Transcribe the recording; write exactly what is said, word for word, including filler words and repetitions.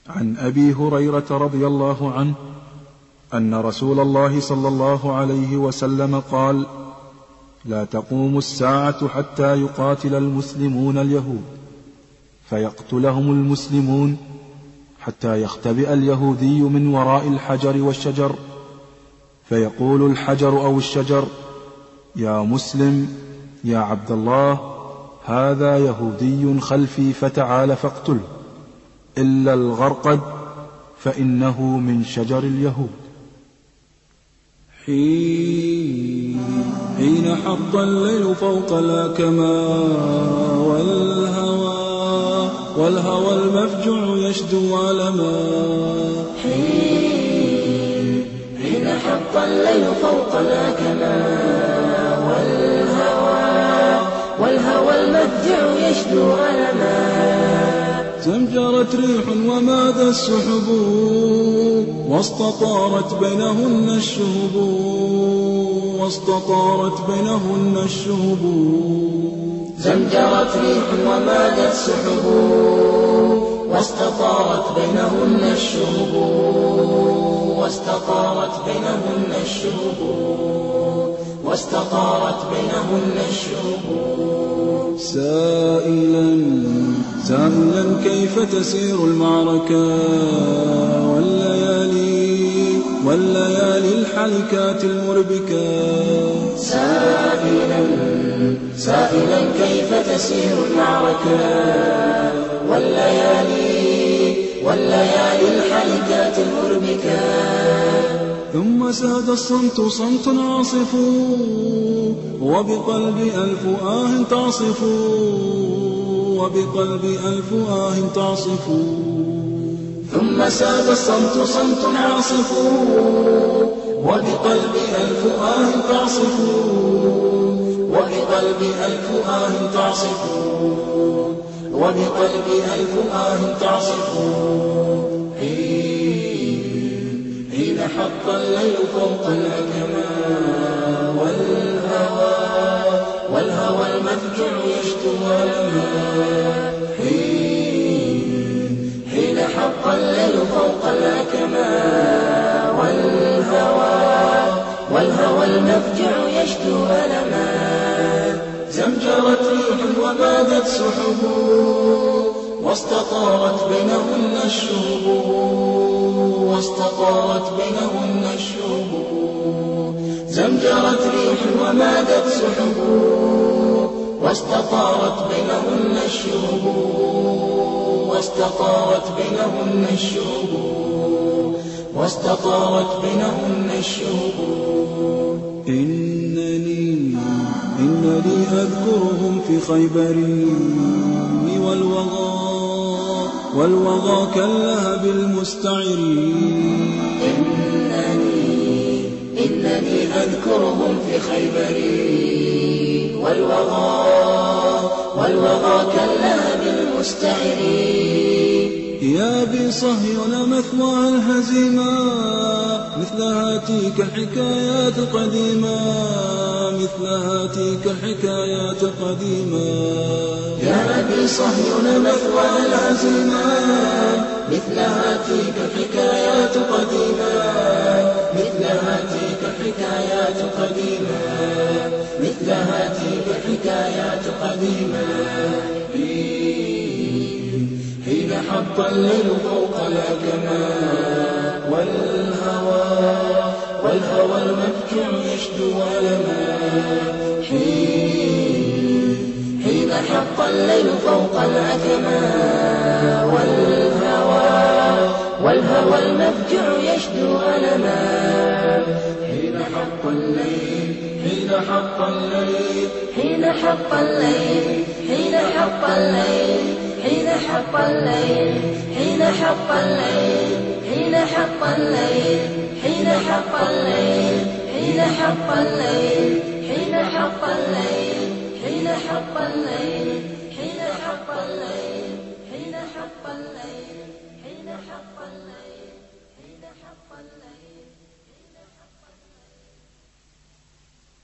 عن أبي هريرة رضي الله عنه أن رسول الله صلى الله عليه وسلم قال: لا تقوم الساعة حتى يقاتل المسلمون اليهود فيقتلهم المسلمون، حتى يختبئ اليهودي من وراء الحجر والشجر، فيقول الحجر أو الشجر: يا مسلم يا عبد الله، هذا يهودي خلفي فتعال فاقتله، إلا الغرقد فإنه من شجر اليهود. حين حط الليل فوق الأكمام والهوى والهوى المفجع يشدو علما. حين حط الليل فوق الأكمام والهوى والهوى المفجع يشدو علما. زمجرت ريح وماد السحب واستطارت بينهن الشهب واستطارت بينهن الشهب. زمجرت ريح وماد السحب واستطارت بينهن الشهب واستطارت بينهن الشهب واستطارت بينهن الشهب. سائلا سائلا كيف تسير المعركة والليالي والليالي الحلكات المربكة. سائلا سائلا كيف تسير المعركة والليالي والليالي الحلكات المربكة. ثم ساد الصمت صمت عاصف وبقلبي ألف آه تعصف وبقلبي ألف آه تعصف. ثم ساد الصمت صمت عاصف وبقلبي ألف آه تعصف وبقلبي ألف آه تعصف وبقلبي ألف آه تعصف. حين حط الليل فوق الأكمام والهوى والهوى المفجع يشتو علما. حين حط الليل فوق الأكمام والهوى والهوى المفجع يشتو علما. زمجرت ريح ومادت سحب واستطارت بينهن الشهب واستطارت بينهن الشهب. زمجرت ريح ومادت سحب واستطارت بينهن الشهب واستطارت بينهن الشهب واستطارت بينهن الشهب. إنني إنني أذكرهم في خيبر والوغى والوغى كاللهب المستعر. إنني إنني أذكرهم في خيبر والوغى والوغى كاللهب المستعر. يا بصهيون مثوى الهزيمة مثل هاتيك الحكايات القديمة مثل هاتيك الحكايات القديمة. يا بصهيون مثوى الهزيمة مثل هاتيك الحكايات القديمة مثل هاتيك الحكايات القديمة مثل هاتيك الحكايات القديمة. حين حط الليل فوق الأكمام والهوى والهوى المفجع يشدو علما. حين حط الليل فوق الأكمام والهوى والهوى المفجع يشدو علما. حين حط الليل حين حط الليل حين حط الليل حين حط الليل حين حط الليل حين حط الليل حين حط الليل حين حط الليل حين حط الليل حين حط الليل حين حط الليل حين حط الليل حين حط الليل حين حط الليل حين حط الليل.